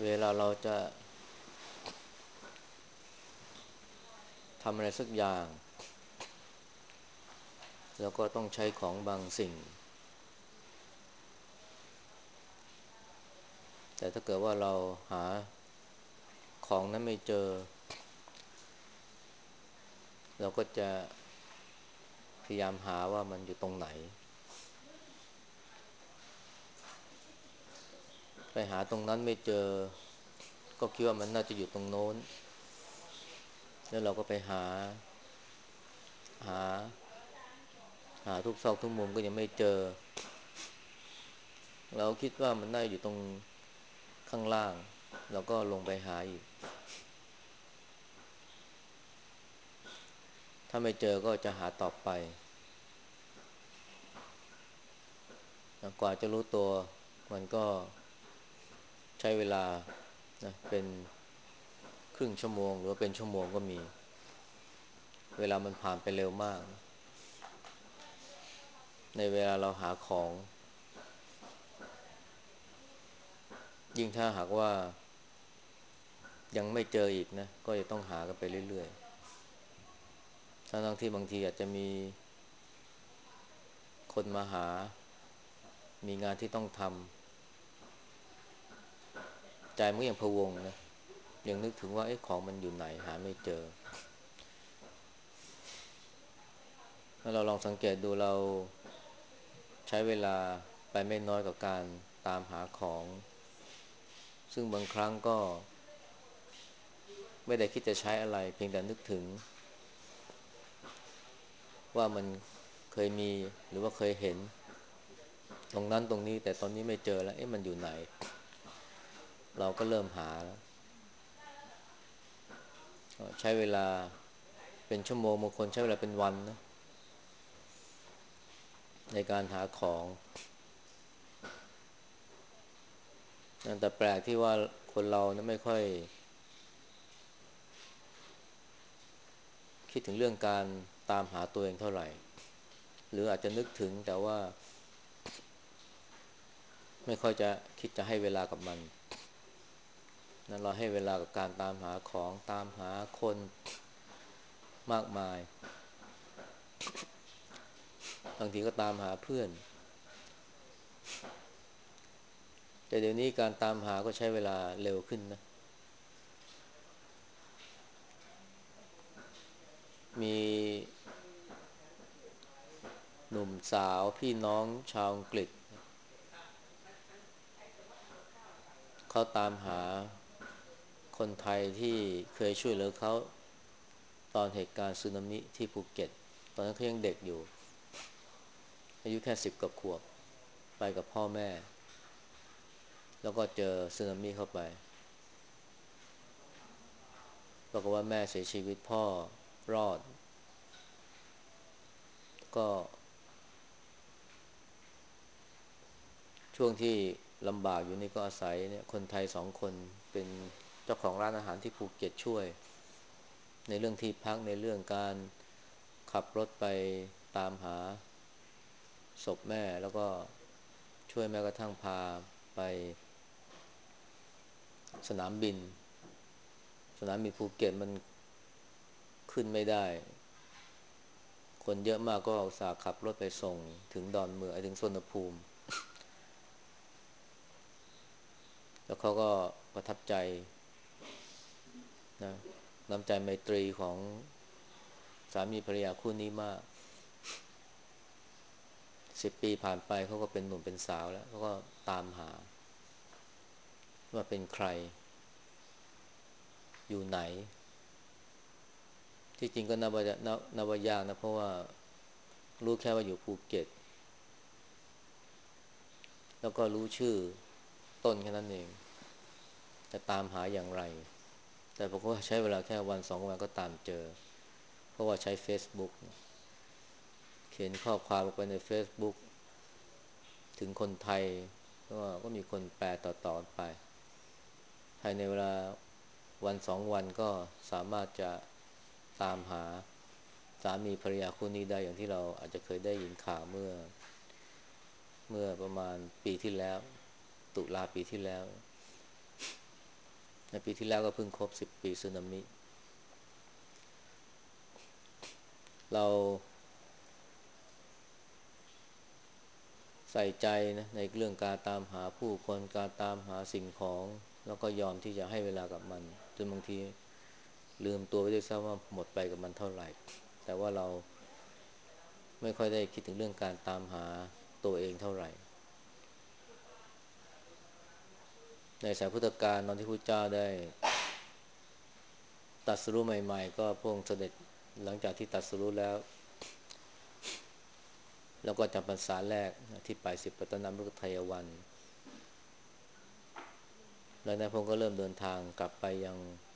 ลาเราจะทำอะไรสักอย่างแล้วก็ต้องใช้ของบางสิ่งแต่ถ้าเกิดว่าเราหาของนั้นไม่เจอเราก็จะพยายามหาว่ามันอยู่ตรงไหนไปหาตรงนั้นไม่เจอก็คิดว่ามันน่าจะอยู่ตรงโน้นแล้วเราก็ไปหาหาทุกซอกทุกมุมก็ยังไม่เจอเราคิดว่ามันน่าอยู่ตรงข้างล่างเราก็ลงไปหาอีกถ้าไม่เจอก็จะหาต่อไปกว่าจะรู้ตัวมันก็ใช้เวลานะเป็นครึ่งชั่วโมงหรือว่าเป็นชั่วโมงก็มีเวลามันผ่านไปเร็วมากในเวลาเราหาของยิ่งถ้าหากว่ายังไม่เจออีกนะก็จะต้องหากันไปเรื่อยๆทั้งที่บางทีอาจจะมีคนมาหามีงานที่ต้องทำใจมันก็ยังพะวงนะยังนึกถึงว่าของมันอยู่ไหนหาไม่เจอถ้าเราลองสังเกตดูเราใช้เวลาไปไม่น้อยกับการตามหาของซึ่งบางครั้งก็ไม่ได้คิดจะใช้อะไรเพียงแต่นึกถึงว่ามันเคยมีหรือว่าเคยเห็นตรงนั้นตรงนี้แต่ตอนนี้ไม่เจอแล้วมันอยู่ไหนเราก็เริ่มหาแล้วใช้เวลาเป็นชั่วโมงบางคนใช้เวลาเป็นวันนะในการหาของแต่แปลกที่ว่าคนเรานะไม่ค่อยคิดถึงเรื่องการตามหาตัวเองเท่าไหร่หรืออาจจะนึกถึงแต่ว่าไม่ค่อยจะคิดจะให้เวลากับมันนั้นเราให้เวลากับการตามหาของตามหาคนมากมายบางทีก็ตามหาเพื่อนแต่เดี๋ยวนี้การตามหาก็ใช้เวลาเร็วขึ้นนะมีหนุ่มสาวพี่น้องชาวอังกฤษเขาตามหาคนไทยที่เคยช่วยเหลือเขาตอนเหตุการณ์สึนามิที่ภูเก็ตตอนนั้นเขายังเด็กอยู่อายุแค่10 กว่าขวบไปกับพ่อแม่แล้วก็เจอสึนามิเข้าไปปรากฏว่าแม่เสียชีวิตพ่อรอดก็ช่วงที่ลำบากอยู่นี่ก็อาศัยเนี่ยคนไทย2 คนเป็นเจ้าของร้านอาหารที่ภูเก็ตช่วยในเรื่องที่พักในเรื่องการขับรถไปตามหาศพแม่แล้วก็ช่วยแม้กระทั่งพาไปสนามบินภูเก็ตมันขึ้นไม่ได้คนเยอะมากก็อุตส่าห์ขับรถไปส่งถึงดอนเมืองถึงสุวรรณภูมิแล้วเขาก็ประทับใจนะน้ำใจไมตรีของสามีภรรยาคู่นี้มาก10 ปีผ่านไปเขาก็เป็นหนุ่มเป็นสาวแล้วเขาก็ตามหาว่าเป็นใครอยู่ไหนที่จริงก็นับว่ายากนะเพราะว่ารู้แค่ว่าอยู่ภูเก็ตแล้วก็รู้ชื่อต้นแค่นั้นเองจะตามหาอย่างไรแต่ผมก็ใช้เวลาแค่1-2 วันก็ตามเจอเพราะว่าใช้ Facebook เขียนข้อความลงไปใน Facebook ถึงคนไทยก็มีคนแปลต่อๆไปภายในเวลา1-2 วันก็สามารถจะตามหาสามีภรรยาคู่นี้ได้อย่างที่เราอาจจะเคยได้ยินข่าวเมื่อประมาณปีที่แล้วตุลาปีที่แล้วในปีที่แล้วก็เพิ่งครบ10 ปีสึนามิเราใส่ใจนะในเรื่องการตามหาผู้คนการตามหาสิ่งของแล้วก็ยอมที่จะให้เวลากับมันจนบางทีลืมตัวไปด้วยซ้ำว่าหมดไปกับมันเท่าไหร่แต่ว่าเราไม่ค่อยได้คิดถึงเรื่องการตามหาตัวเองเท่าไหร่ในสายพุทธกาลตอนที่พระเจ้าได้ตรัสรู้ใหม่ๆก็พระองค์เสด็จหลังจากที่ตรัสรู้แล้วก็จำพรรษาแรกที่ไปสิบปัตตนมฤกทายวันแล้วนายพงศ์ก็เริ่มเดินทางกลับไปยัง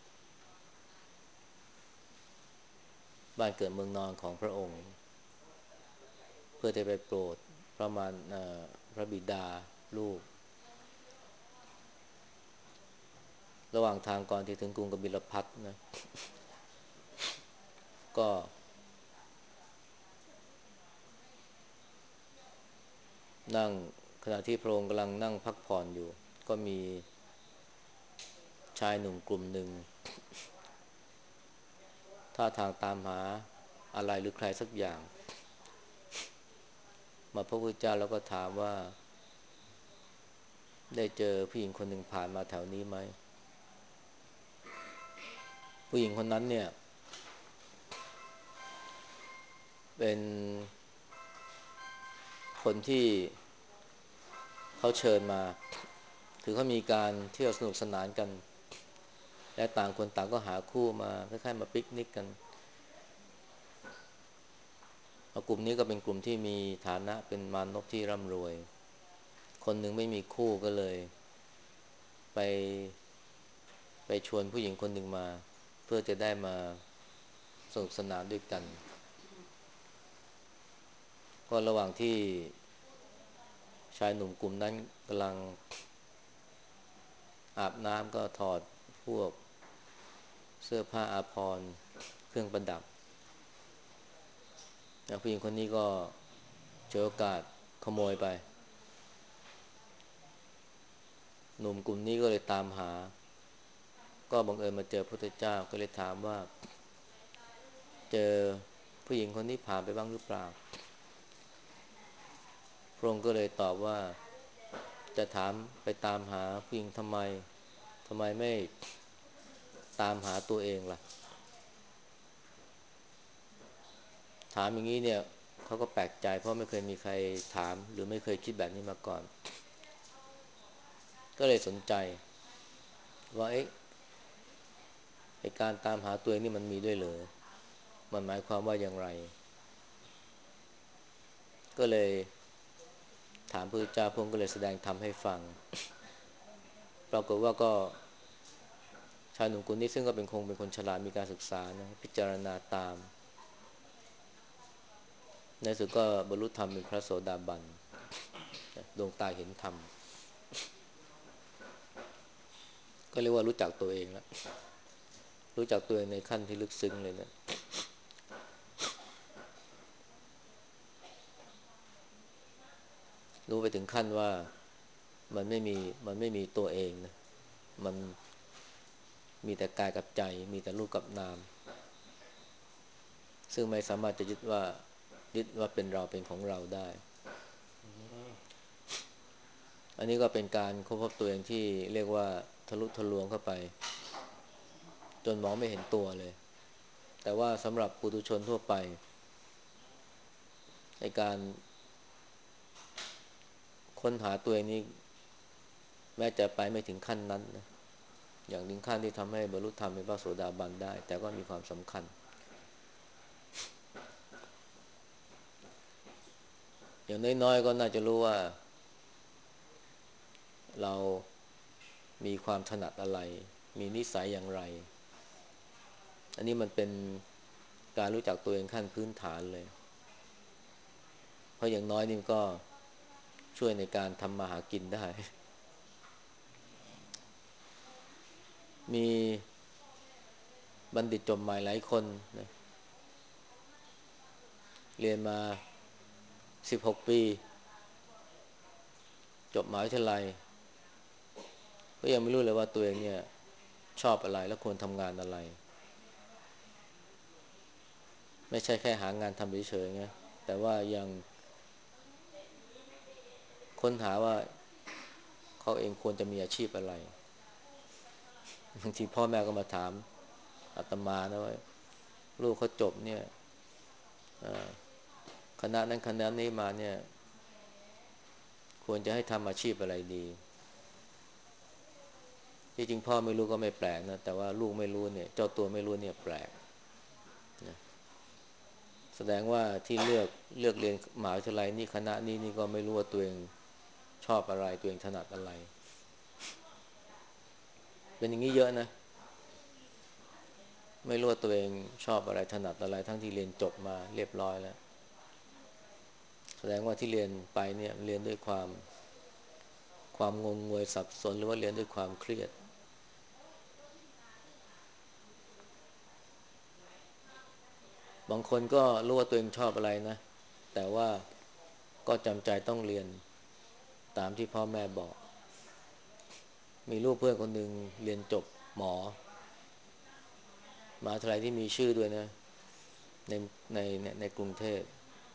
บ้านเกิดเมืองนอนของพระองค์เพื่อจะไปโปรดประมาณพระบิดาลูกระหว่างทางก่อนที่ถึงกรุงกบิลพัสนะก็นั่งขณะที่พระองค์กำลังนั่งพักผ่อนอยู่ก็มีชายหนุ่มกลุ่มหนึ่งท่าทางตามหาอะไรหรือใครสักอย่างมาพบพระพุทธเจ้าแล้วก็ถามว่าได้เจอผู้หญิงคนหนึ่งผ่านมาแถวนี้ไหมผู้หญิงคนนั้นเนี่ยเป็นคนที่เขาเชิญมาคือเขามีการเที่ยวสนุกสนานกันและต่างคนต่างก็หาคู่มาคล้ายๆมาปิกนิกกันกลุ่มนี้ก็เป็นกลุ่มที่มีฐานะเป็นมานพที่ร่ำรวยคนหนึ่งไม่มีคู่ก็เลยไปชวนผู้หญิงคนหนึ่งมาเพื่อจะได้มาสนุกสนานด้วยกันก็ระหว่างที่ชายหนุ่มกลุ่มนั้นกำลังอาบน้ำก็ถอดพวกเสื้อผ้าอาภรณ์เครื่องประดับผู้หญิงคนนี้ก็ฉวยโอกาสขโมยไปหนุ่มกลุ่มนี้ก็เลยตามหาก็บังเอิญมาเจอพระพุทธเจ้าก็เลยถามว่าเจอผู้หญิงคนนี้ผ่านไปบ้างหรือเปล่าพระองค์ก็เลยตอบว่าจะถามไปตามหาผู้หญิงทำไมไม่ตามหาตัวเองล่ะถามอย่างนี้เนี่ยเขาก็แปลกใจเพราะไม่เคยมีใครถามหรือไม่เคยคิดแบบนี้มาก่อนก็เลยสนใจว่าไอ้การตามหาตัวเองนี่มันมีด้วยเหรอมันหมายความว่าอย่างไรก็เลยถามพระพุทธเจ้าพระองค์ก็เลยแสดงธรรมให้ฟังปรากฏว่าก็ชายหนุ่มคนนี้ซึ่งก็เป็นคนฉลาดมีการศึกษานะพิจารณาตามในสุดก็บรรลุธรรมเป็นพระโสดาบันดวงตาเห็นธรรมก็เรียกว่ารู้จักตัวเองแล้วรู้จักตัวเองในขั้นที่ลึกซึ้งเลยนะรู้ไปถึงขั้นว่ามันไม่มีมันไม่มีตัวเองนะมันมีแต่กายกับใจมีแต่รูปกับนามซึ่งไม่สามารถจะยึดว่าเป็นเราเป็นของเราได้อันนี้ก็เป็นการค้นพบตัวเองที่เรียกว่าทะลุทะลวงเข้าไปจนมองไม่เห็นตัวเลยแต่ว่าสำหรับปุถุชนทั่วไปในการค้นหาตัวเองนี้แม้จะไปไม่ถึงขั้นนั้นนะอย่างถึงขั้นที่ทำให้บรรลุธรรมเป็นพระโสดาบันได้แต่ก็มีความสำคัญอย่างน้อยๆก็น่าจะรู้ว่าเรามีความถนัดอะไรมีนิสัยอย่างไรอันนี้มันเป็นการรู้จักตัวเองขั้นพื้นฐานเลยเพราะอย่างน้อยนี่ก็ช่วยในการทำมาหากินได้มีบัณฑิตจบใหม่หลายคนนะเรียนมา16 ปีจบมหาวิทยาลัยก็ยังไม่รู้เลยว่าตัวเองเนี่ยชอบอะไรและควรทำงานอะไรไม่ใช่แค่หางานทำเฉยๆไงแต่ว่ายังค้นหาว่าเขาเองควรจะมีอาชีพอะไรบางทีพ่อแม่ก็มาถามอาตมานะว่าลูกเขาจบเนี่ยคณะนั้นคณะนี้มาเนี่ยควรจะให้ทำอาชีพอะไรดีที่จริงพ่อไม่รู้ก็ไม่แปลกนะแต่ว่าลูกไม่รู้เนี่ยเจ้าตัวไม่รู้เนี่ยแปลกนะแสดงว่าที่เลือกเรียนมหาวิทยาลัยนี่คณะนี้นี่ก็ไม่รู้ว่าตัวเองชอบอะไรตัวเองถนัดอะไรเป็นอย่างนี้เยอะนะไม่รู้ว่าตัวเองชอบอะไรถนัดอะไรทั้งที่เรียนจบมาเรียบร้อยแล้วแสดงว่าที่เรียนไปเนี่ยเรียนด้วยความงงงวยสับสนหรือว่าเรียนด้วยความเครียดบางคนก็รู้ว่าตัวเองชอบอะไรนะแต่ว่าก็จำใจต้องเรียนตามที่พ่อแม่บอกมีลูกเพื่อนคนหนึ่งเรียนจบหมอมหาวิทยาลัยที่มีชื่อด้วยนะในในกรุงเทพ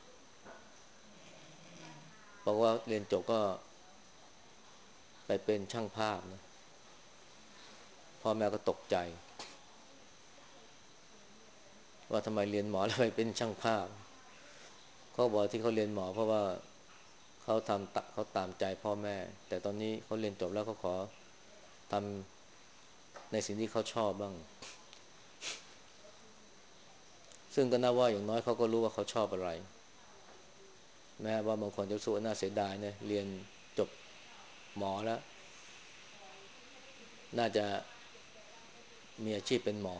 บอกว่าเรียนจบก็ไปเป็นช่างภาพนะพ่อแม่ก็ตกใจว่าทำไมเรียนหมอแล้วไปเป็นช่างภาพเขาบอกที่เขาเรียนหมอเพราะว่าเขาตามใจพ่อแม่แต่ตอนนี้เขาเรียนจบแล้วเขาขอทำในสิ่งที่เขาชอบบ้างซึ่งก็น่าว่าอย่างน้อยเขาก็รู้ว่าเขาชอบอะไรแม้ว่าบางคนจะรู้สึกว่าน่าเสียดายเนี่ยเรียนจบหมอแล้วน่าจะมีอาชีพเป็นหมอ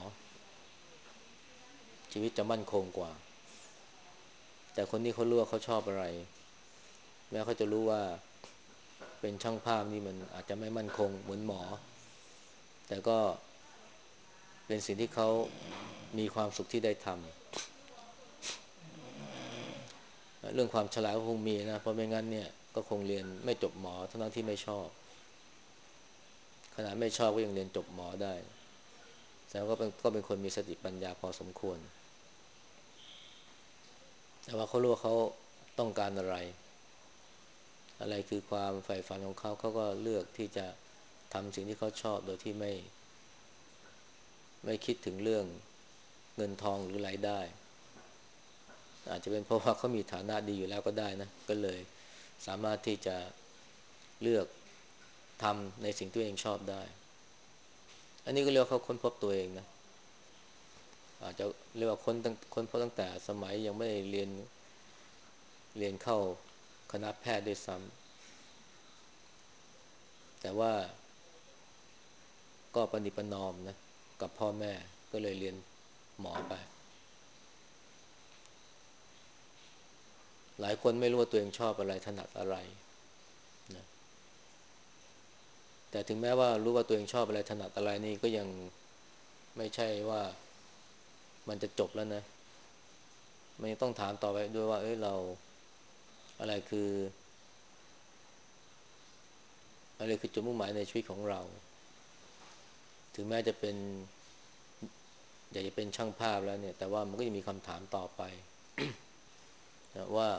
ชีวิตจะมั่นคงกว่าแต่คนนี้เขารู้ว่าเขาชอบอะไรแม้เขาจะรู้ว่าเป็นช่างภาพนี่มันอาจจะไม่มั่นคงเหมือนหมอแต่ก็เป็นสิ่งที่เขามีความสุขที่ได้ทำเรื่องความฉลาดก็คงมีนะเพราะไม่งั้นเนี่ยก็คงเรียนไม่จบหมอทั้งที่ไม่ชอบขนาดไม่ชอบก็ยังเรียนจบหมอได้แสดงว่าก็เป็นคนมีสติปัญญาพอสมควรแต่ว่าเขารู้ว่าเขาต้องการอะไรอะไรคือความใฝ่ฝันของเขาเขาก็เลือกที่จะทำสิ่งที่เขาชอบโดยที่ไม่คิดถึงเรื่องเงินทองหรือรายได้อาจจะเป็นเพราะว่าเขามีฐานะดีอยู่แล้วก็ได้นะก็เลยสามารถที่จะเลือกทำในสิ่งที่ตัวเองชอบได้อันนี้ก็เรียกว่าเขาค้นพบตัวเองนะอาจจะเรียกว่าค้นพบตั้งแต่สมัยยังไม่ได้เรียนเข้าคณะแพทย์ด้วยซ้ำแต่ว่าก็ประนีประนอมนะกับพ่อแม่ก็เลยเรียนหมอไปหลายคนไม่รู้ว่าตัวเองชอบอะไรถนัดอะไรนะแต่ถึงแม้ว่ารู้ว่าตัวเองชอบอะไรถนัดอะไรนี่ก็ยังไม่ใช่ว่ามันจะจบแล้วนะมันยังต้องถามต่อไปด้วยว่าเอ้ยเราอะไรคืออะไรคือจุดมุ่งหมายในชีวิตของเราถึงแม้จะเป็นอยากจะเป็นช่างภาพแล้วเนี่ยแต่ว่ามันก็ยังมีคำถามต่อไปนะว่า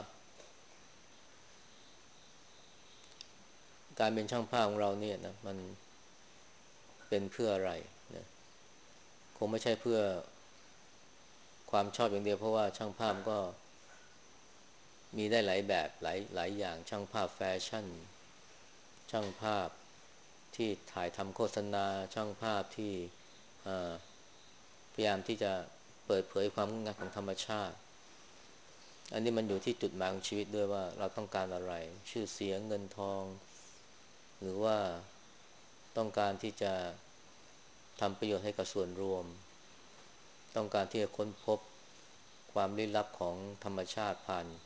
การเป็นช่างภาพของเราเนี่ยนะมันเป็นเพื่ออะไรนะคงไม่ใช่เพื่อความชอบอย่างเดียวเพราะว่าช่างภาพก็มีได้หลายแบบหลายอย่างช่างภาพแฟชั่นช่างภาพที่ถ่ายทำโฆษณาช่างภาพที่พยายามที่จะเปิดเผยความงดงามของธรรมชาติอันนี้มันอยู่ที่จุดหมายของชีวิตด้วยว่าเราต้องการอะไรชื่อเสียงเงินทองหรือว่าต้องการที่จะทำประโยชน์ให้กับส่วนรวมต้องการที่จะค้นพบความลี้ลับของธรรมชาติ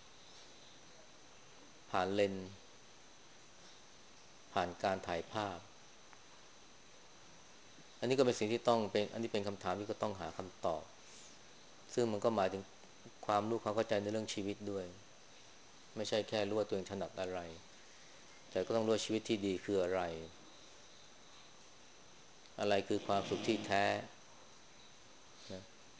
ผ่านเลนส์ผ่านการถ่ายภาพอันนี้ก็เป็นสิ่งที่ต้องเป็นอันนี้เป็นคำถามที่ก็ต้องหาคำตอบซึ่งมันก็หมายถึงความรู้ความเข้าใจในเรื่องชีวิตด้วยไม่ใช่แค่รู้ว่าตัวเองถนัดอะไรแต่ก็ต้องรู้ว่าชีวิตที่ดีคืออะไรอะไรคือความสุขที่แท้นะ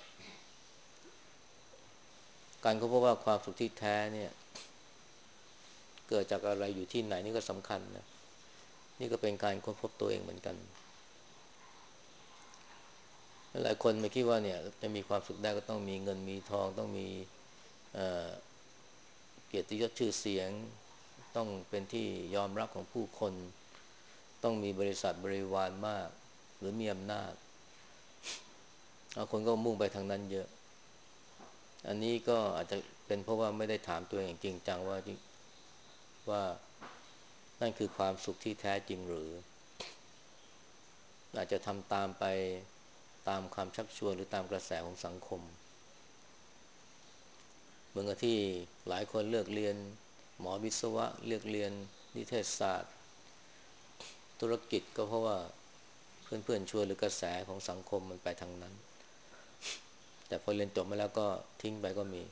การค้นพบว่าความสุขที่แท้เนี่ยเกิดจากอะไรอยู่ที่ไหนนี่ก็สำคัญนะนี่ก็เป็นการค้นพบตัวเองเหมือนกันหลายคนไม่คิดว่าเนี่ยจะมีความสุขได้ก็ต้องมีเงินมีทองต้องมีเอ่อเกียรติยศชื่อเสียงต้องเป็นที่ยอมรับของผู้คนต้องมีบริษัทบริวารมากหรือมีอำนาจคนก็มุ่งไปทางนั้นเยอะอันนี้ก็อาจจะเป็นเพราะว่าไม่ได้ถามตัวเองจริงจังว่านั่นคือความสุขที่แท้จริงหรืออาจจะทำตามไปตามความชักชวนหรือตามกระแสของสังคมเหมือนกับที่หลายคนเลือกเรียนหมอวิศวะเลือกเรียนนิเทศศาสตร์ธุรกิจก็เพราะว่าเพื่อนๆชวนหรือกระแสของสังคมมันไปทางนั้นแต่พอเรียนจบมาแล้วก็ทิ้งไปก็มี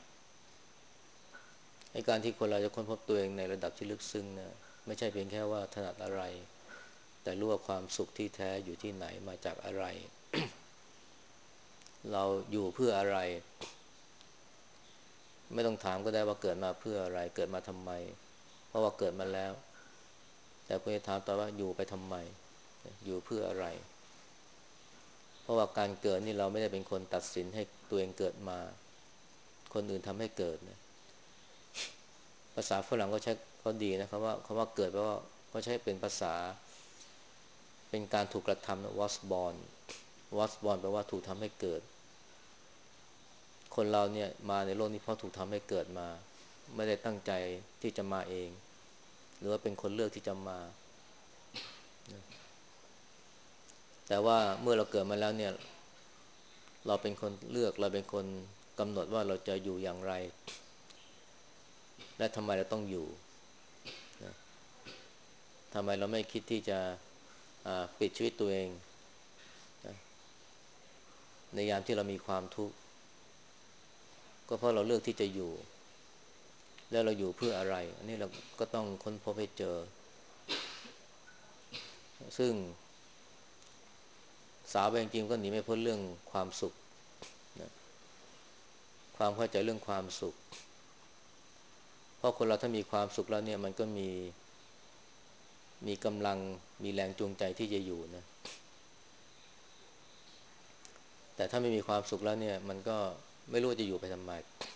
ในการที่คนเราจะค้นพบตัวเองในระดับที่ลึกซึ้งนะไม่ใช่เพียงแค่ว่าถนัดอะไรแต่รู้ว่าความสุขที่แท้อยู่ที่ไหนมาจากอะไรเราอยู่เพื่ออะไรไม่ต้องถามก็ได้ว่าเกิดมาเพื่ออะไรเกิดมาทำไมเพราะว่าเกิดมาแล้วแต่ควรจะถามต่อว่าอยู่ไปทำไมอยู่เพื่ออะไรเพราะว่าการเกิดนี่เราไม่ได้เป็นคนตัดสินให้ตัวเองเกิดมาคนอื่นทำให้เกิดนะภาษาฝรั่งก็ใช้เขาดีนะคำว่าเกิดแปลว่าเขาใช้เป็นภาษาเป็นการถูกกระทำนะ was born was born แปลว่าถูกทำให้เกิดคนเราเนี่ยมาในโลกนี้เพราะถูกทำให้เกิดมาไม่ได้ตั้งใจที่จะมาเองหรือว่าเป็นคนเลือกที่จะมาแต่ว่าเมื่อเราเกิดมาแล้วเนี่ยเราเป็นคนเลือกเราเป็นคนกำหนดว่าเราจะอยู่อย่างไรและทำไมเราต้องอยู่ทำไมเราไม่คิดที่จะปิดชีวิตตัวเองในยามที่เรามีความทุกข์ก็เพราะเราเลือกที่จะอยู่แล้วเราอยู่เพื่ออะไรอันนี้เราก็ต้องค้นพบให้เจอซึ่งสาวไปจริงๆก็หนีไม่พ้นเรื่องความสุขนะความเข้าใจเรื่องความสุขเพราะคนเราถ้ามีความสุขแล้วเนี่ยมันก็มีกำลังมีแรงจูงใจที่จะอยู่นะแต่ถ้าไม่มีความสุขแล้วเนี่ยมันก็ไม่รู้จะอยู่ไปทำไม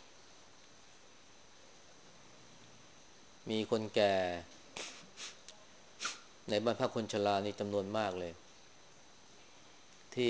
มีคนแก่ในบ้านพักคนชรานี่จำนวนมากเลยที่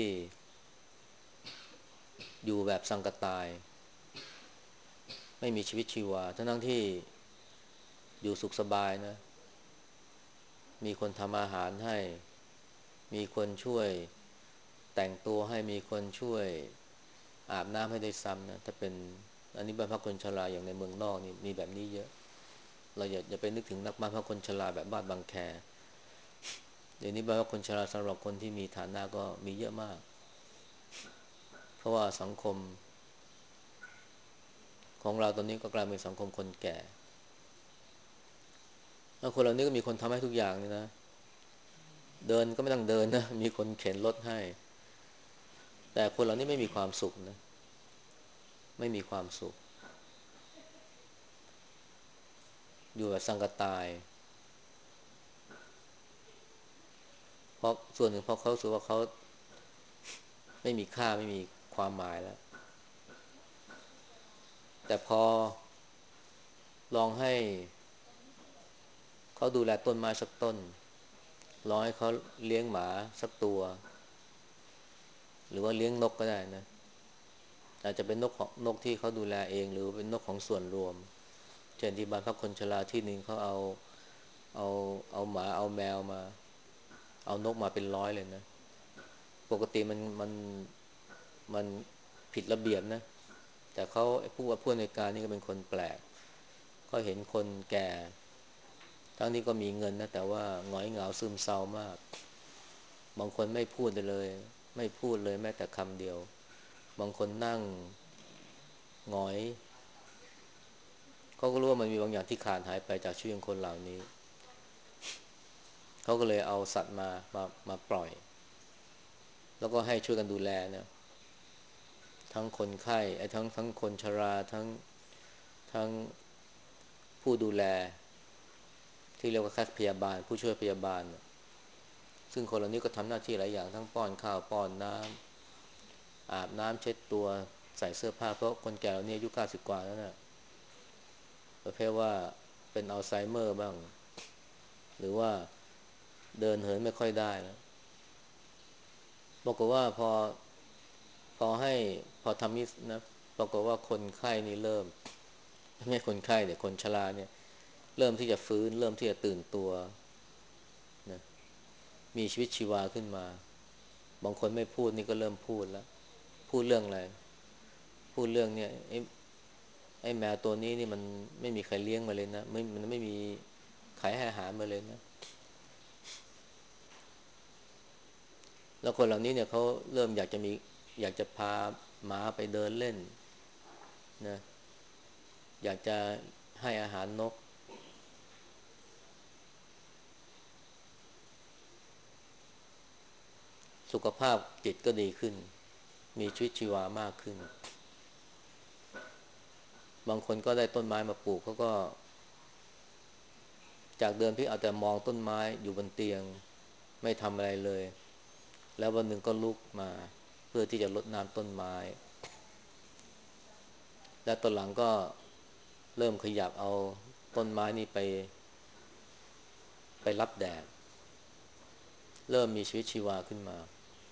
อยู่แบบสังกตายไม่มีชีวิตชีวาทั้งที่อยู่สุขสบายนะมีคนทำอาหารให้มีคนช่วยแต่งตัวให้มีคนช่วยอาบน้ำให้ได้ซ้ำนะถ้าเป็นอันนี้บ้านพักคนชราอย่างในเมืองนอกนี่มีแบบนี้เยอะเราอย่าไปนึกถึงนักบ้านพักคนชราแบบบ้านบางแคเดี๋ยวนี้บ้านพักคนชราสำหรับคนที่มีฐานะก็มีเยอะมากเพราะว่าสังคมของเราตอนนี้ก็กลายเป็นสังคมคนแก่แล้วคนเหล่านี้ก็มีคนทำให้ทุกอย่างนี่นะเดินก็ไม่ต้องเดินนะมีคนเข็นรถให้แต่คนเหล่านี้ไม่มีความสุขนะไม่มีความสุขอยู่แบบสังกตายเพราะส่วนหนึ่งเพราะเขาสึกว่าเขาไม่มีค่าไม่มีความหมายแล้วแต่พอลองให้เขาดูแลต้นไม้สักต้นลองให้เขาเลี้ยงหมาสักตัวหรือว่าเลี้ยงนกก็ได้นะอาจจะเป็นนกที่เขาดูแลเองหรือเป็นนกของส่วนรวมเช่นที่บ้านพักคนชราที่หนึ่งเขาเอาเอาหมาเอาแมวมาเอานกมาเป็นร้อยเลยนะปกติมันผิดระเบียบนะแต่เขาผู้อำนวยการนี่ก็เป็นคนแปลกก็เห็นคนแก่ทั้งนี้ก็มีเงินนะแต่ว่าหงอยเหงาซึมเศร้ามากบางคนไม่พูดเลยไม่พูดเลยแม้แต่คำเดียวบางคนนั่งหงอยเขาก็รู้ว่ามันมีบางอย่างที่ขาดหายไปจากชีวิตของคนเหล่านี้เขาก็เลยเอาสัตว์มาปล่อยแล้วก็ให้ช่วยกันดูแลนะทั้งคนไข้ทั้งคนชราทั้งผู้ดูแลที่เรียกว่าแคทพยาบาลผู้ช่วยพยาบาลซึ่งคนเหล่านี้ก็ทำหน้าที่หลายอย่างทั้งป้อนข้าวป้อนน้ำอาบน้ำเช็ดตัวใส่เสื้อผ้าเพราะคนแก่เหล่านี้อายุ90กว่าแล้วนะประเภทว่าเป็นอัลไซเมอร์บ้างหรือว่าเดินเหินไม่ค่อยได้นะบอกว่าพอทำมิสนะบอกว่าคนไข้นี่เริ่มไม่ใช่คนไข้เนี่ยคนชราเนี่ยเริ่มที่จะฟื้นเริ่มที่จะตื่นตัวนะมีชีวิตชีวาขึ้นมาบางคนไม่พูดนี่ก็เริ่มพูดแล้วพูดเรื่องอะไรพูดเรื่องเนี่ยไอ้แมวตัวนี้นี่มันไม่มีใครเลี้ยงมาเลยนะมันไม่มีใครให้อาหารมาเลยนะแล้วคนเหล่านี้เนี่ยเขาเริ่มอยากจะพาหมาไปเดินเล่นนะอยากจะให้อาหารนกสุขภาพจิตก็ดีขึ้นมีชีวิตชีวามากขึ้นบางคนก็ได้ต้นไม้มาปลูกเขาก็จากเดิมที่เอาแต่มองต้นไม้อยู่บนเตียงไม่ทำอะไรเลยแล้ววันหนึ่งก็ลุกมาเพื่อที่จะรดน้ำต้นไม้และตอนหลังก็เริ่มขยับเอาต้นไม้นี่ไปรับแดดเริ่มมีชีวิตชีวาขึ้นมา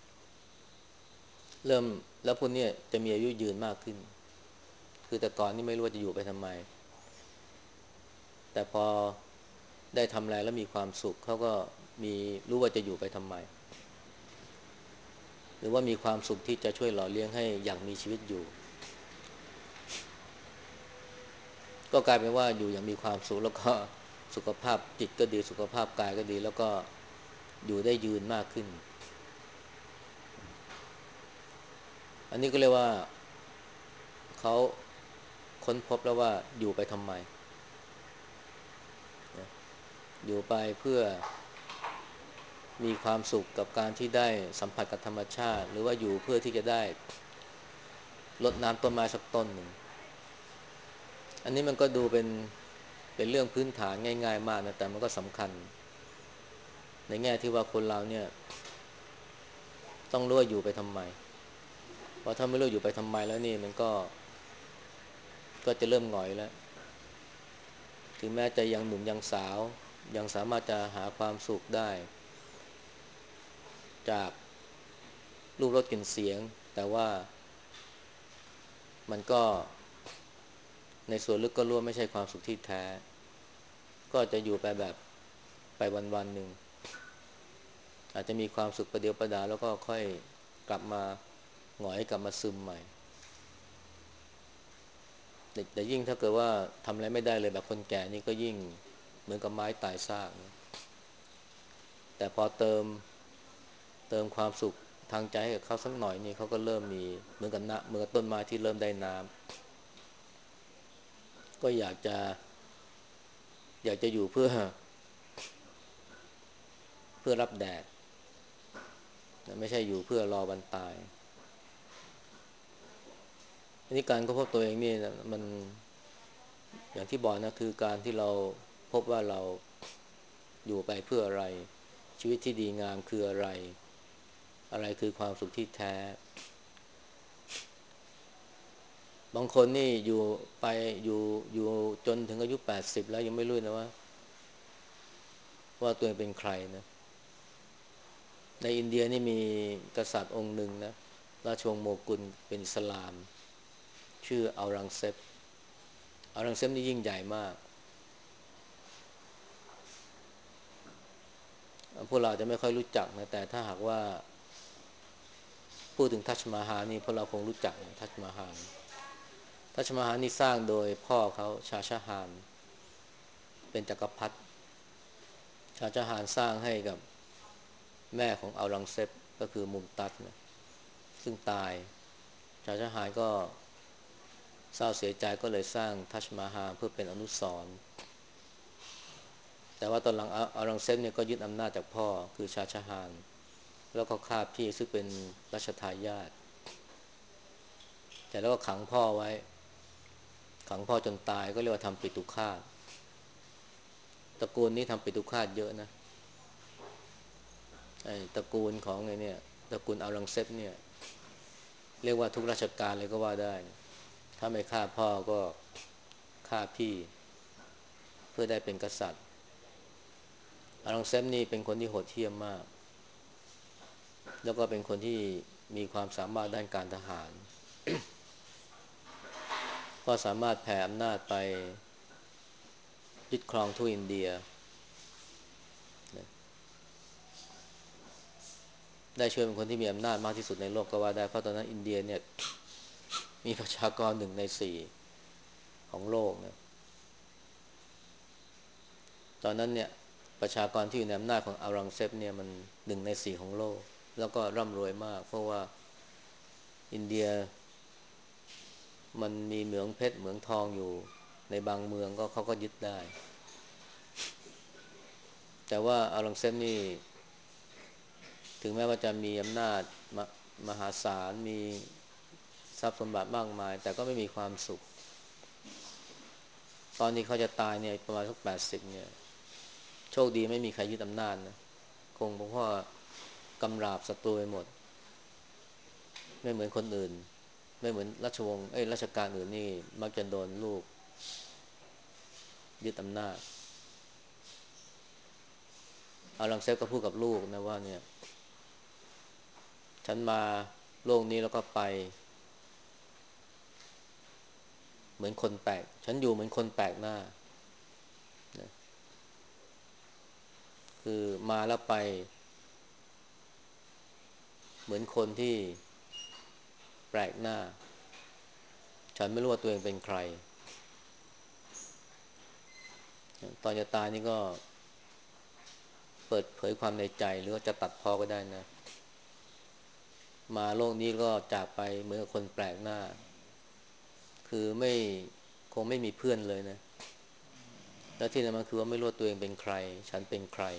เริ่มแล้วพวกนี้จะมีอายุยืนมากขึ้นคือแต่ก่อนนี่ไม่รู้ว่าจะอยู่ไปทำไมแต่พอได้ทำอะไรแล้วมีความสุขเขาก็มีรู้ว่าจะอยู่ไปทำไมหรือว่ามีความสุขที่จะช่วยหล่อเลี้ยงให้อย่างมีชีวิตอยู่ก็กลายเป็นว่าอยู่อย่างมีความสุขแล้วก็สุขภาพจิตก็ดีสุขภาพกายก็ดีแล้วก็อยู่ได้ยืนมากขึ้นอันนี้ก็เรียกว่าเขาค้นพบแล้วว่าอยู่ไปทำไมอยู่ไปเพื่อมีความสุขกับการที่ได้สัมผัสกับธรรมชาติหรือว่าอยู่เพื่อที่จะได้รดน้ำต้นไม้สักต้นหนึ่งอันนี้มันก็ดูเป็นเรื่องพื้นฐานง่ายๆมากนะแต่มันก็สำคัญในแง่ที่ว่าคนเราเนี่ยต้องรู้ว่าอยู่ไปทำไมเพราะถ้าไม่รู้อยู่ไปทำไมแล้วนี่มันก็จะเริ่มหงอยแล้วถึงแม้จะยังหนุ่มยังสาวยังสามารถจะหาความสุขได้จากรูปรสกลิ่นเสียงแต่ว่ามันก็ในส่วนลึกก็รู้ว่าไม่ใช่ความสุขที่แท้ก็จะอยู่ไปแบบไปวันๆหนึ่งอาจจะมีความสุขประเดียวประดาวแล้วก็ค่อยกลับมาหงอยกลับมาซึมใหม่แต่ยิ่งถ้าเกิดว่าทำอะไรไม่ได้เลยแบบคนแก่นี่ก็ยิ่งเหมือนกับไม้ตายซากนะแต่พอเติมความสุขทางใจให้กับเขาสักหน่อยนี่เขาก็เริ่มมีเหมือนกับต้นไม้ที่เริ่มได้น้ำก็อยากจะอยู่เพื่อรับแดดไม่ใช่อยู่เพื่อรอวันตายอันนี้การค้นพบตัวเองนี่นะมันอย่างที่บอกนะคือการที่เราพบว่าเราอยู่ไปเพื่ออะไรชีวิตที่ดีงามคืออะไรอะไรคือความสุขที่แท้บางคนนี่อยู่ไปอยู่จนถึงอายุ80แล้วยังไม่รู้นะว่าตัวเองเป็นใครนะในอินเดียนี่มีกษัตริย์องค์หนึ่งนะราชวงศ์โมกุลเป็นอิสลามชื่ออัลรังเซปนี่ยิ่งใหญ่มากพวกเราจะไม่ค่อยรู้จักนะแต่ถ้าหากว่าพูดถึงทัชมาฮาลนี่พวกเราคงรู้จักนะทัชมาฮาลนี่สร้างโดยพ่อเขาชาฮานเป็นจักรพรรดิชาฮานสร้างให้กับแม่ของอัลรังเซปก็คือมุมตัดนะซึ่งตายชาฮานก็เศร้าเสียใจก็เลยสร้างทัชมาฮาลเพื่อเป็นอนุสรณ์แต่ว่าตอนหลังอัลรังเซปเนี่ยก็ยึดอำนาจจากพ่อคือชาฮานแล้วก็ฆ่าพี่ซึ่งเป็นรัชทายาทแต่แล้วก็ขังพ่อไว้ขังพ่อจนตายก็เรียกว่าทำปิตุฆาตตระกูลนี้ทำปิตุฆาตเยอะนะไอ้ตระกูลของไอ้เนี่ยตระกูลอัลลังเซฟเนี่ยเรียกว่าทุกราชการเลยก็ว่าได้ถ้าไม่ฆ่าพ่อก็ฆ่าพี่เพื่อได้เป็นกษัตริย์อัลลังเซฟนี่เป็นคนที่โหดเหี้ยมมากแล้วก็เป็นคนที่มีความสามารถด้านการทหารก็สามารถแผ่อำนาจไปยึดครองทั่วอินเดียได้ช่วยเป็นคนที่มีอำนาจมากที่สุดในโลกก็ว่าได้เพราะตอนนั้นอินเดียเนี่ยมีประชากร1 ใน 4ของโลกนะตอนนั้นเนี่ยประชากรที่อยู่ในอำนาจของอัลลังเซฟเนี่ยมัน1 ใน 4ของโลกแล้วก็ร่ำรวยมากเพราะว่าอินเดียมันมีเหมืองเพชรเหมืองทองอยู่ในบางเมืองก็เขาก็ยึดได้แต่ว่าอัลลังเซฟนี่ถึงแม้ว่าจะมีอำนาจมหาศาลมีทรัพย์สมบัติมากมายแต่ก็ไม่มีความสุขตอนที่เขาจะตายเนี่ยประมาณสัก80เนี่ยโชคดีไม่มีใครยึดอำนาจนะคงเพราะว่ากำราบศัตรูไปหมดไม่เหมือนคนอื่นไม่เหมือนราชวงศ์ราชการอื่นนี่มักจะโดนลูกยึดอำนาจอาลังเซฟก็พูดกับลูกนะว่าเนี่ยฉันมาโลกนี้แล้วก็ไปเหมือนคนแปลกฉันอยู่เหมือนคนแปลกหน้านะคือมาแล้วไปเหมือนคนที่แปลกหน้าฉันไม่รู้ว่าตัวเองเป็นใครตอนจะตายนี่ก็เปิดเผยความในใจหรือว่าจะตัดพ้อก็ได้นะมาโลกนี้ก็จากไปเหมือนกับคนแปลกหน้าคือไม่คงไม่มีเพื่อนเลยนะแล้วที่นั้นมันคือว่าไม่รู้ตัวเองเป็นใครฉันเป็นใคร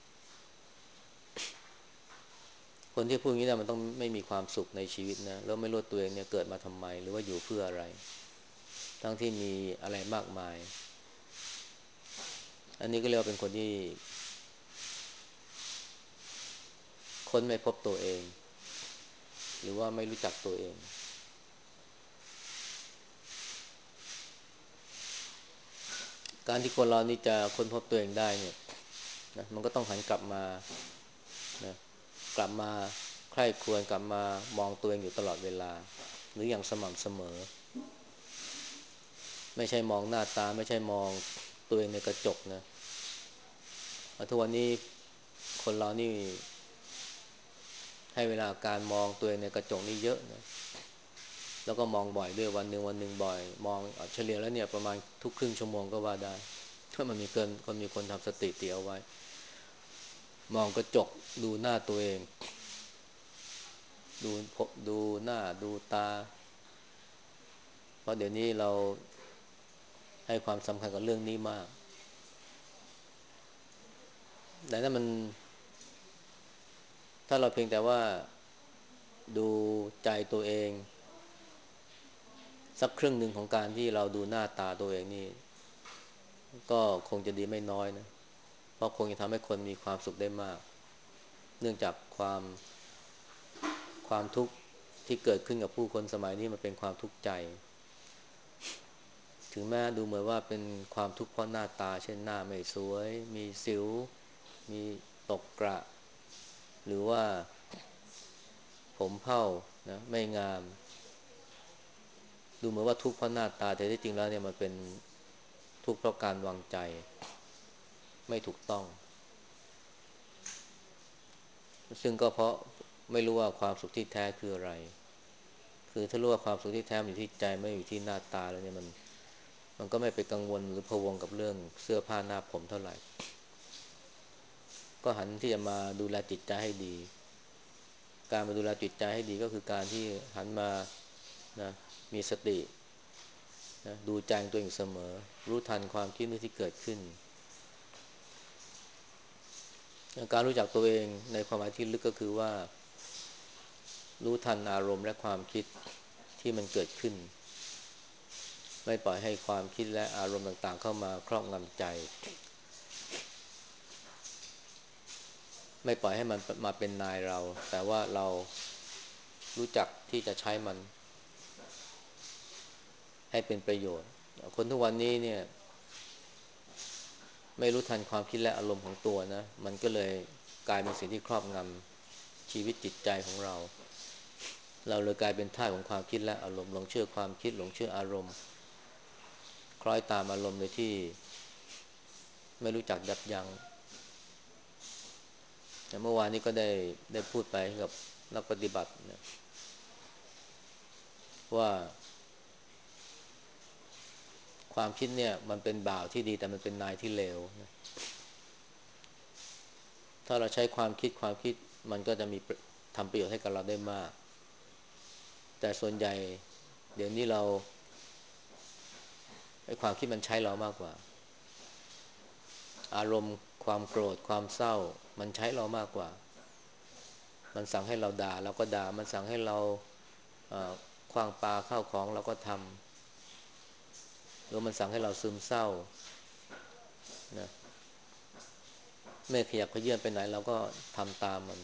คนที่พูดอย่างนี้นะมันต้องไม่มีความสุขในชีวิตนะแล้วไม่รู้ตัวเองเนี่ยเกิดมาทำไมหรือว่าอยู่เพื่ออะไรทั้งที่มีอะไรมากมายอันนี้ก็เรียกว่าเป็นคนที่ค้นไม่พบตัวเองหรือว่าไม่รู้จักตัวเองการที่คนเรานี่จะค้นพบตัวเองได้เนี่ยนะมันก็ต้องหันกลับมานะกลับมาใคร่ครวญกลับมามองตัวเองอยู่ตลอดเวลาหรืออย่างสม่ำเสมอไม่ใช่มองหน้าตาไม่ใช่มองตัวเองในกระจกนะทุกวันนี้คนเรานี่ให้เวลาการมองตัวเองในกระจกนี่เยอะนะแล้วก็มองบ่อยด้วยวันหนึ่งบ่อยมองเฉลี่ยแล้วเนี่ยประมาณทุกครึ่งชั่วโมงก็ว่าได้ถ้ามันมีคนทำสถิติเอาไว้มองกระจกดูหน้าตัวเองดูหน้าดูตาเพราะเดี๋ยวนี้เราให้ความสำคัญกับเรื่องนี้มากแต่นั้นมันถ้าเราเพียงแต่ว่าดูใจตัวเองสักครึ่งหนึ่งของการที่เราดูหน้าตาตัวเองนี่ก็คงจะดีไม่น้อยนะเพราะคงจะทำให้คนมีความสุขได้มากเนื่องจากความทุกข์ที่เกิดขึ้นกับผู้คนสมัยนี้มันเป็นความทุกข์ใจถึงแม้ดูเหมือนว่าเป็นความทุกข์เพราะหน้าตาเช่นหน้าไม่สวยมีสิวมีตกกระหรือว่าผมเผ้านะไม่งามดูเหมือนว่าทุกข์เพราะหน้าตาแต่ที่จริงแล้วเนี่ยมันเป็นทุกข์เพราะการวางใจไม่ถูกต้องซึ่งก็เพราะไม่รู้ว่าความสุขที่แท้คืออะไรคือถ้ารู้ว่าความสุขที่แท้มันอยู่ที่ใจไม่อยู่ที่หน้าตาแล้วเนี่ยมันก็ไม่ไปกังวลหรือพะวงกับเรื่องเสื้อผ้าหน้าผมเท่าไหร่ก็หันที่จะมาดูแลจิตใจให้ดีการมาดูแลจิตใจให้ดีก็คือการที่หันมานะมีสตินะดูใจตัวเองเสมอรู้ทันความคิดนึกที่เกิดขึ้นการรู้จักตัวเองในความหมายที่ลึกก็คือว่ารู้ทันอารมณ์และความคิดที่มันเกิดขึ้นไม่ปล่อยให้ความคิดและอารมณ์ต่างๆเข้ามาครอบงำใจไม่ปล่อยให้มันมาเป็นนายเราแต่ว่าเรารู้จักที่จะใช้มันให้เป็นประโยชน์คนทุกวันนี้เนี่ยไม่รู้ทันความคิดและอารมณ์ของตัวนะมันก็เลยกลายเป็นสิ่งที่ครอบงำชีวิตจิตใจของเราเลยกลายเป็นทาสของความคิดและอารมณ์หลงเชื่อความคิดหลงเชื่ออารมณ์คล้อยตามอารมณ์โดยที่ไม่รู้จักยับยั้งเมื่อวานนี้ก็ได้พูดไปกับนักปฏิบัตินะว่าความคิดเนี่ยมันเป็นบ่าวที่ดีแต่มันเป็นนายที่เลวนะถ้าเราใช้ความคิดมันก็จะมีทำประโยชน์ให้กับเราได้มากแต่ส่วนใหญ่เดี๋ยวนี้เราไอ้ความคิดมันใช้เรามากกว่าอารมณ์ความโกรธความเศร้ามันใช้เรามากกว่ามันสั่งให้เราด่าเราก็ด่ามันสั่งให้เราขว้างปาเข้าของเราก็ทำหรือมันสั่งให้เราซึมเศร้านะไม่ขยับเขยื้อนไปไหนเราก็ทำตามมัน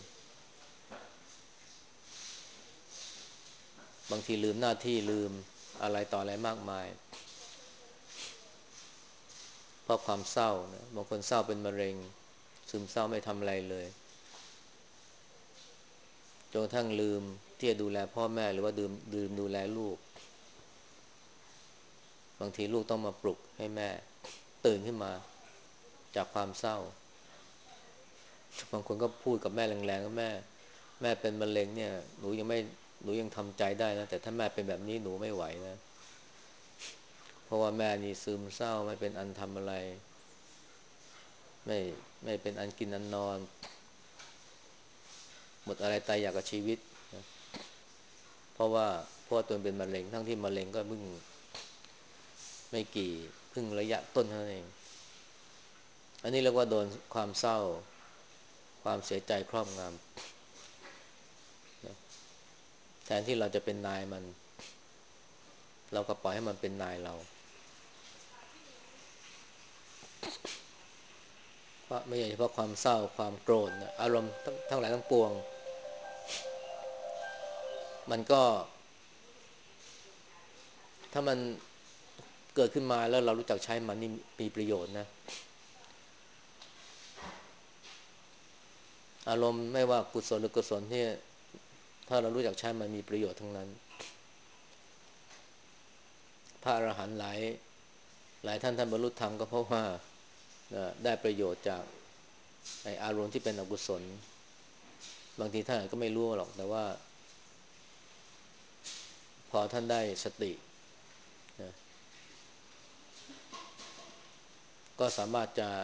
บางทีลืมหน้าที่ลืมอะไรต่ออะไรมากมายเพราะความเศร้านะบางคนเศร้าเป็นมะเร็งซึมเศร้าไม่ทำอะไรเลยจนกระทั่งลืมที่จะดูแลพ่อแม่หรือว่าลืมดูแลลูกบางทีลูกต้องมาปลุกให้แม่ตื่นขึ้นมาจากความเศร้าบางคนก็พูดกับแม่แรงๆว่าแม่เป็นมะเร็งเนี่ยหนูยังทำใจได้นะแต่ถ้าแม่เป็นแบบนี้หนูไม่ไหวนะเพราะว่าแม่นี่ซึมเศร้าไม่เป็นอันทำอะไรไม่ไม่เป็นอันกินอันนอนหมดอะไรตายอยากกับชีวิตนะเพราะว่าตัวเป็นมะเร็งทั้งที่มะเร็งก็เพิ่งไม่กี่เพิ่งระยะต้นเท่านั้นเองอันนี้เรียกว่าโดนความเศร้าความเสียใจครอบงำนะแทนที่เราจะเป็นนายมันเราก็ปล่อยให้มันเป็นนายเราเพราะไม่ใช่เฉพาะความเศร้าความโกรธนะอารมณ์ทั้งหลายทั้งปวงมันก็ถ้ามันเกิดขึ้นมาแล้วเรารู้จักใช้มันนี่มีประโยชน์นะอารมณ์ไม่ว่ากุศลหรือกุศลที่ถ้าเรารู้จักใช้มันมีประโยชน์ทั้งนั้นพระอรหันต์หลายท่านบรรลุธรรมก็เพราะว่าได้ประโยชน์จากไอ้อารมณ์ที่เป็นอกุศลบางทีท่านก็ไม่รู้หรอกแต่ว่าพอท่านได้สตินะก็สามารถจะ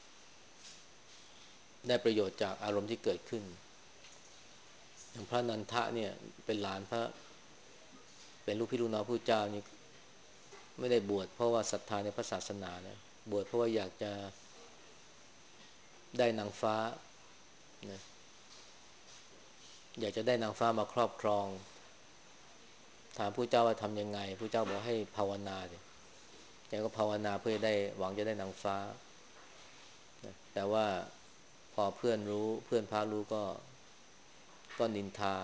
ได้ประโยชน์จากอารมณ์ที่เกิดขึ้นอย่างพระนันทะเนี่ยเป็นหลานพระเป็นลูกพี่ลูกน้องพระเจ้านี่ไม่ได้บวชเพราะว่าศรัทธาในพระศาสนานะบวชเพราะว่าอยากจะได้นางฟ้านะอยากจะได้นางฟ้ามาครอบครองถามพระเจ้าว่าทำยังไงพระเจ้าบอกให้ภาวนาดิแกก็ภาวนาเพื่อได้หวังจะได้นางฟ้านะแต่ว่าพอเพื่อนรู้เพื่อนพระรู้ก็นินทา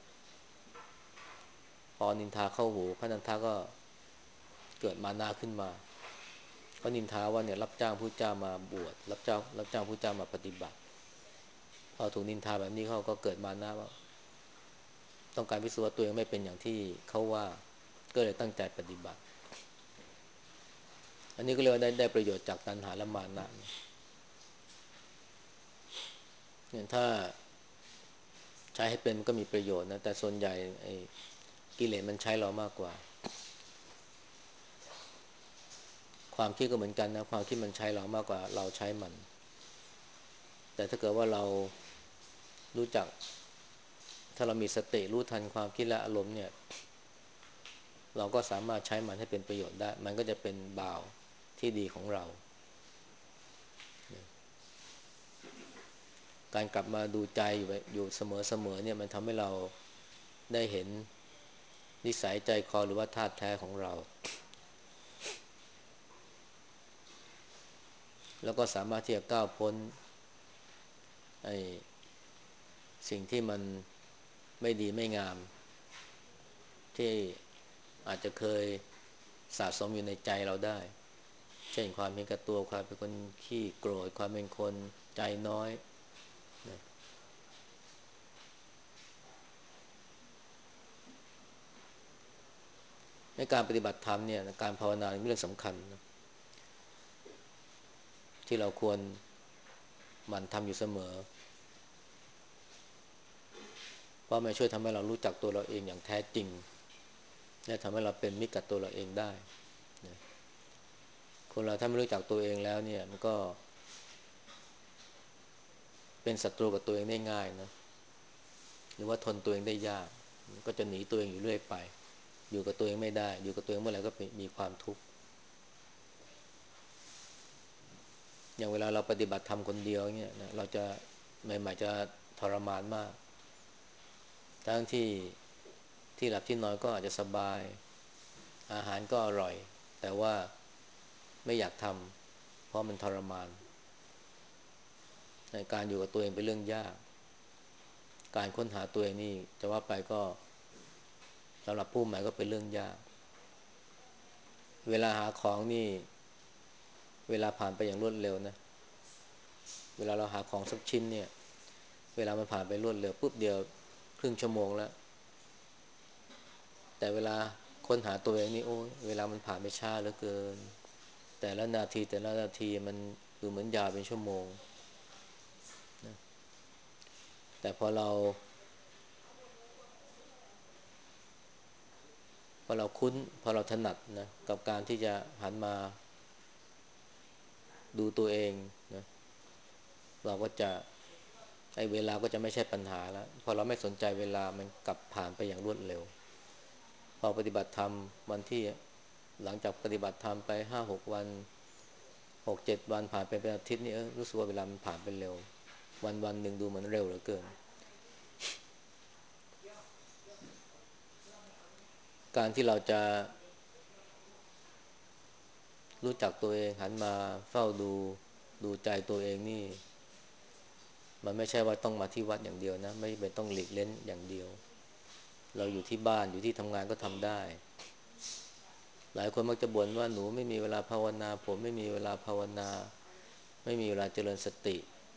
พอนินทาเข้าหูพระนันทาก็เกิดมานะขึ้นมาก็นินทาว่าเนี่ยรับจ้างพระเจ้ามาบวชรับจ้างพระเจ้ามาปฏิบัติพอถูกนินทาแบบนี้เขาก็เกิดมานะว่าต้องการพิสูจน์ว่าตัวเองไม่เป็นอย่างที่เขาว่าก็เลยตั้งใจปฏิบัติอันนี้ก็เรียกว่าได้ประโยชน์จากตัณหาและมานะเนี่ยถ้าใช้ให้เป็นมันก็มีประโยชน์นะแต่ส่วนใหญ่ไอ้กิเลสมันใช้เรามากกว่าความคิดก็เหมือนกันนะความคิดมันใช้เรามากกว่าเราใช้มันแต่ถ้าเกิดว่าเรารู้จักถ้าเรามีสติรู้ทันความคิดและอารมณ์เนี่ยเราก็สามารถใช้มันให้เป็นประโยชน์ได้มันก็จะเป็นบ่าวที่ดีของเราการกลับมาดูใจอยู่เสมอเนี่ยมันทำให้เราได้เห็นนิสัยใจคอหรือว่าธาตุแท้ของเราแล้วก็สามารถที่จะก้าวพ้นไอ้สิ่งที่มันไม่ดีไม่งามที่อาจจะเคยสะสมอยู่ในใจเราได้เช่นความเห็นแก่ตัวความเป็นคนขี้โกรธความเป็นคนใจน้อยนะในการปฏิบัติธรรมเนี่ยการภาวนาเป็นเรื่องสำคัญนะที่เราควรหมั่นทำอยู่เสมอเพราะมันช่วยทำให้เรารู้จักตัวเราเองอย่างแท้จริงและทำให้เราเป็นมิตรกับตัวเราเองได้นะคนเราถ้าไม่รู้จักตัวเองแล้วเนี่ยมันก็เป็นศัตรูกับตัวเองได้ง่ายนะหรือว่าทนตัวเองได้ยากก็จะหนีตัวเองอยู่เรื่อยไปอยู่กับตัวเองไม่ได้อยู่กับตัวเองเมื่อไหร่ก็มีความทุกข์อย่างเวลาเราปฏิบัติธรรมคนเดียวเนี่ยนะเราจะใหม่ๆจะทรมานมากทั้งที่หลับที่นอนก็อาจจะสบายอาหารก็อร่อยแต่ว่าไม่อยากทำเพราะมันทรมานในการอยู่กับตัวเองเป็นเรื่องยากการค้นหาตัวเองนี่จะว่าไปก็สำหรับผู้ใหม่ก็เป็นเรื่องยากเวลาหาของนี่เวลาผ่านไปอย่างรวดเร็วนะเวลาเราหาของสักชิ้นเนี่ยเวลามันผ่านไปรวดเร็วปุ๊บเดียวครึ่งชั่วโมงแล้วแต่เวลาค้นหาตัวเองนี่โอ้ยเวลามันผ่านไปช้าเหลือเกินแต่ละนาทีมันดูเหมือนยาวเป็นชั่วโมงนะแต่พอเราคุ้นพอเราถนัดนะกับการที่จะหันมาดูตัวเองนะเราก็จะไอ้เวลาก็จะไม่ใช่ปัญหาแล้วพอเราไม่สนใจเวลามันกลับผ่านไปอย่างรวดเร็วพอปฏิบัติธรรมวันที่หลังจากปฏิบัติธรรมไป5-6 วัน6-7 วันผ่านไปเป็นอาทิตย์นี่รู้สึกว่าเวลามันผ่านไปเร็ววันหนึ่งดูเหมือนเร็วเหลือเกินการที่เราจะรู้จักตัวเองหันมาเฝ้าดูใจตัวเองนี่มันไม่ใช่ว่าต้องมาที่วัดอย่างเดียวนะไม่เป็นต้องหลีกเล่นอย่างเดียวเราอยู่ที่บ้านอยู่ที่ทำงานก็ทำได้หลายคนมักจะบ่นว่าหนูไม่มีเวลาภาวนาผมไม่มีเวลาภาวนาไม่มีเวลาเจริญสติ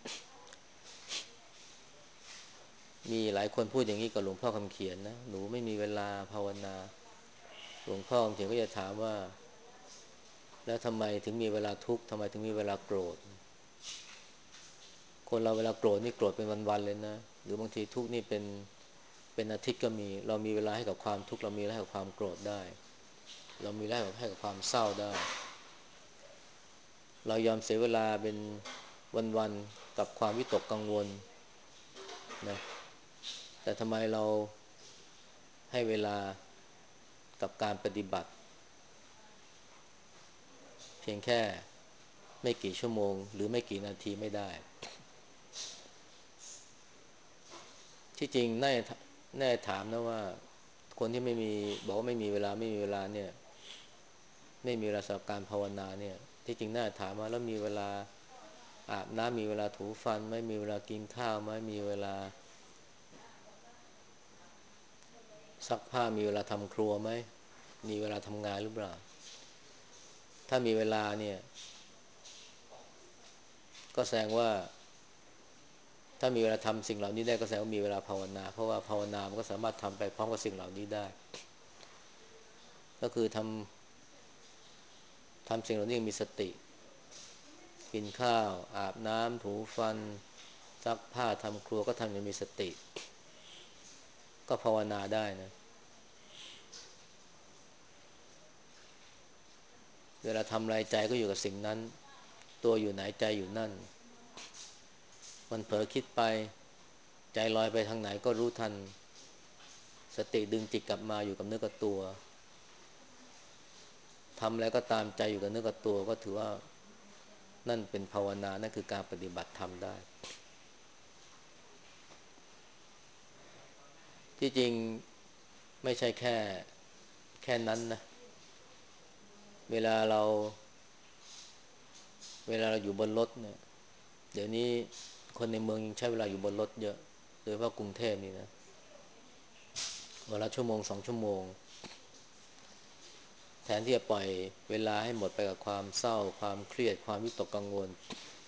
มีหลายคนพูดอย่างนี้กับหลวงพ่อคำเขียนนะหนูไม่มีเวลาภาวนาหลวงพ่อคำเขียนก็จะถามว่าแล้วทำไมถึงมีเวลาทุกข์ทำไมถึงมีเวลาโกรธคนเราเวลาโกรธนี่โกรธเป็นวันๆเลยนะหรือบางทีทุกข์นี่เป็นอาทิตย์ก็มีเรามีเวลาให้กับความทุกข์เรามีเวลาให้กับความโกรธได้เรามีเวลาให้กับความเศร้าได้เรายอมเสียเวลาเป็นวันๆกับความวิตกกังวลนะแต่ทำไมเราให้เวลากับการปฏิบัติเพียงแค่ไม่กี่ชั่วโมงหรือไม่กี่นาทีไม่ได้ที่จริงน่าถามนะว่าคนที่ไม่มีบอกว่าไม่มีเวลาเนี่ยไม่มีเวลาสำหรับการภาวนาเนี่ยที่จริงน่าถามว่าแล้วมีเวลาอาบน้ำมีเวลาถูฟันไหมมีเวลากินข้าวไหมมีเวลาซักผ้ามีเวลาทำครัวไหมมีเวลาทำงานหรือเปล่าถ้ามีเวลาเนี่ยก็แสดงว่าถ้ามีเวลาทำสิ่งเหล่านี้ได้ก็แสดงว่ามีเวลาภาวนาเพราะว่าภาวนามันก็สามารถทำไปพร้อมกับสิ่งเหล่านี้ได้ก็คือทำสิ่งเหล่านี้มีสติกินข้าวอาบน้ำถูฟันซักผ้าทำครัวก็ทำอย่างมีสติก็ภาวนาได้นะเวลาทำอะไรใจก็อยู่กับสิ่งนั้นตัวอยู่ไหนใจอยู่นั่นมันเผลอคิดไปใจลอยไปทางไหนก็รู้ทันสติดึงจิตกลับมาอยู่กับเนื้อกับตัวทำอะไรก็ตามใจอยู่กับเนื้อกับตัวก็ถือว่านั่นเป็นภาวนานั่นคือการปฏิบัติธรรมได้ที่จริงไม่ใช่แค่นั้นนะเวลาเราเวลาเราอยู่บนรถเนี่ยเดี๋ยวนี้คนในเมืองยังใช้เวลาอยู่บนรถเยอะโดยเฉพาะกรุงเทพนี่นะเวลาชั่วโมง2 ชั่วโมงแทนที่จะปล่อยเวลาให้หมดไปกับความเศร้าความเครียดความวิตกกังวล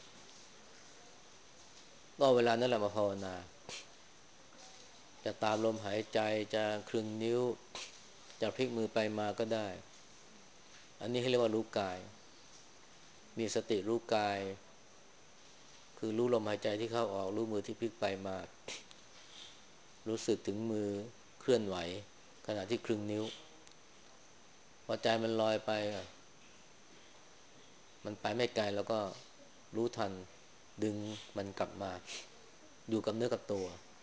ก็เอาเวลานั้นแหละมาภาวนาจะตามลมหายใจจะคลึงนิ้วจะพลิกมือไปมาก็ได้อันนี้ให้เรียกว่ารู้กายมีสติรู้กายคือรู้ลมหายใจที่เข้าออกรู้มือที่พลิกไปมารู้สึกถึงมือเคลื่อนไหวขณะที่คลึงนิ้วพอใจมันลอยไปมันไปไม่ไกลแล้วก็รู้ทันดึงมันกลับมาอยู่กับเนื้อกับตัว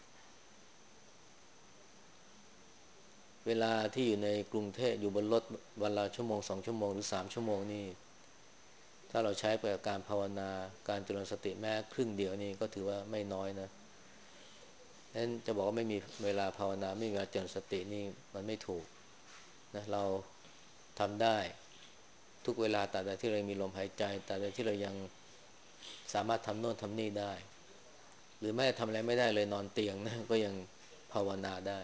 เวลาที่อยู่ในกรุงเทพอยู่บนรถวันละ1 ชั่วโมง 2 ชั่วโมงหรือ3 ชั่วโมงนี่ถ้าเราใช้ไปกับการภาวนาการเจริญสติแม้ครึ่งเดียวนี่ก็ถือว่าไม่น้อยนะนั้นจะบอกว่าไม่มีเวลาภาวนาไม่มีเวลาเจริญสตินี่มันไม่ถูกนะเราทำได้ทุกเวลาตราบใดที่เรามีลมหายใจตราบใดที่เรายังสามารถทำโน่นทำนี่ได้หรือแม้ทำอะไรไม่ได้เลยนอนเตียงนะก็ยังภาวนาได้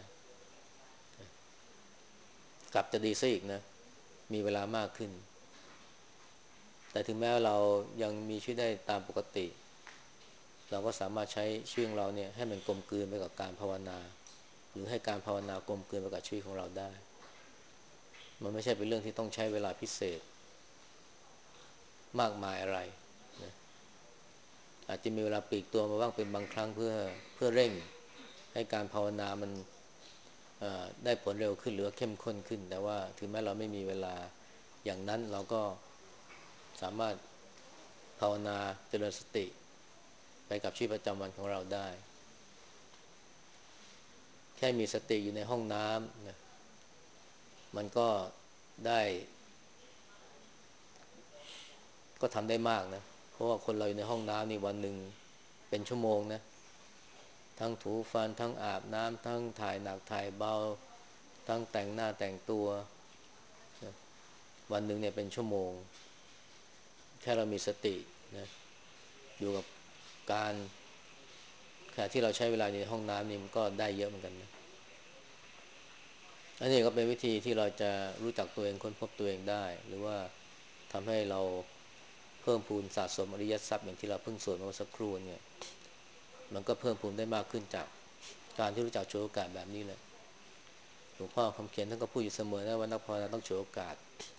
กลับจะดีซะอีกนะมีเวลามากขึ้นแต่ถึงแม้ว่าเรายังมีชีวิตได้ตามปกติเราก็สามารถใช้ชีวิตของเราเนี่ยให้มันกลมกลืนไปกับการภาวนาหรือให้การภาวนากลมกลืนไปกับชีวิตของเราได้มันไม่ใช่เป็นเรื่องที่ต้องใช้เวลาพิเศษมากมายอะไรนะอาจจะมีเวลาปลีกตัวมาบ้างเป็นบางครั้งเพื่อเร่งให้การภาวนามันได้ผลเร็วขึ้นหรือเข้มข้นขึ้นแต่ว่าถึงแม้เราไม่มีเวลาอย่างนั้นเราก็สามารถภาวนาเจริญสติไปกับชีวิตประจำวันของเราได้แค่มีสติอยู่ในห้องน้ำนะมันก็ได้ก็ทำได้มากนะเพราะว่าคนเราอยู่ในห้องน้ำนี่วันหนึ่งเป็นชั่วโมงนะทั้งถูฟันทั้งอาบน้ำทั้งถ่ายหนักถ่ายเบาทั้งแต่งหน้าแต่งตัวนะวันหนึ่งเนี่ยเป็นชั่วโมงแค่เรามีสตินะอยู่กับการขณะที่เราใช้เวลาในห้องน้ำนี่มันก็ได้เยอะเหมือนกันนะอันนี้ก็เป็นวิธีที่เราจะรู้จักตัวเองค้นพบตัวเองได้หรือว่าทำให้เราเพิ่มพูนสะสมอริยทรัพย์อย่างที่เราเพิ่งสวดมาเมื่อสักครู่เนี่ยมันก็เพิ่มพูนได้มากขึ้นจากการที่รู้จักฉวยโอกาสแบบนี้เลยหลวงพ่อคำเขียนท่านก็พูดอยู่เสมอนะว่านักภาวนาต้องฉวยโอกาส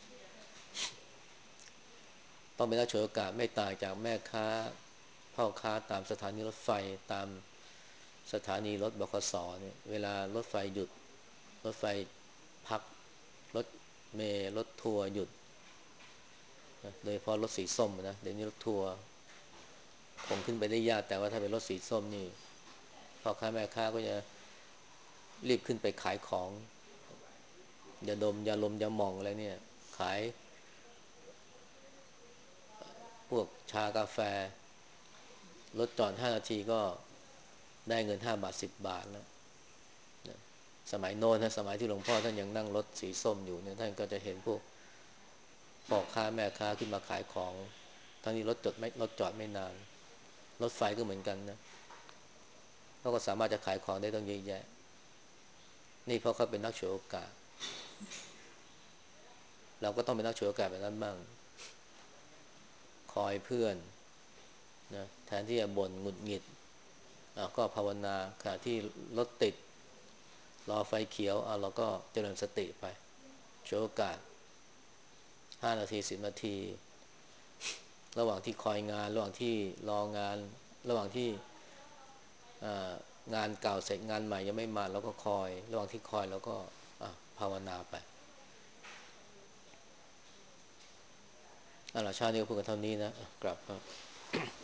ต้องเป็นนักฉวยโอกาสไม่ต่างจากแม่ค้าพ่อค้าตามสถานีรถไฟตามสถานีรถบขสเนี่ยเวลารถไฟหยุดรถไฟพักรถเมล์รถทัวร์หยุดโดยเฉพาะรถสีส้มนะเดี๋ยวนี้รถทัวร์คงขึ้นไปได้ยากแต่ว่าถ้าเป็นรถสีส้มนี่พ่อค้าแม่ค้าก็จะรีบขึ้นไปขายของยาดมยาลมยาหม่องอะไรเนี่ยขายพวกชากาแฟรถจอด5 นาทีก็ได้เงิน5 บาท10 บาทแล้วสมัยโน้นนะสมัยที่หลวงพ่อท่านยังนั่งรถสีส้มอยู่เนี่ยท่านก็จะเห็นพวกพ่อค้าแม่ค้าขึ้นมาขายของทั้งนี้รถจอดไม่นานรถไฟก็เหมือนกันนะเขาก็สามารถจะขายของได้ต้องเยอะแยะนี่เพราะเขาเป็นนักฉวยโอกาสเราก็ต้องเป็นนักฉวยโอกาสแบบนั้นบ้างคอยเพื่อนนะแทนที่จะบ่นหงุดหงิดก็ภาวนาขณะที่รถติดรอไฟเขียวเราก็เจริญสติไปฉวยโอกาส5 นาที10 นาทีระหว่างที่คอยงานระหว่างที่รองานระหว่างที่งานเก่าเสร็จงานใหม่ยังไม่มาเราก็คอยระหว่างที่คอยเราก็ภาวนาไปเอาล่ะชาตินี้ก็พูดกันเท่านี้นะกลับครับ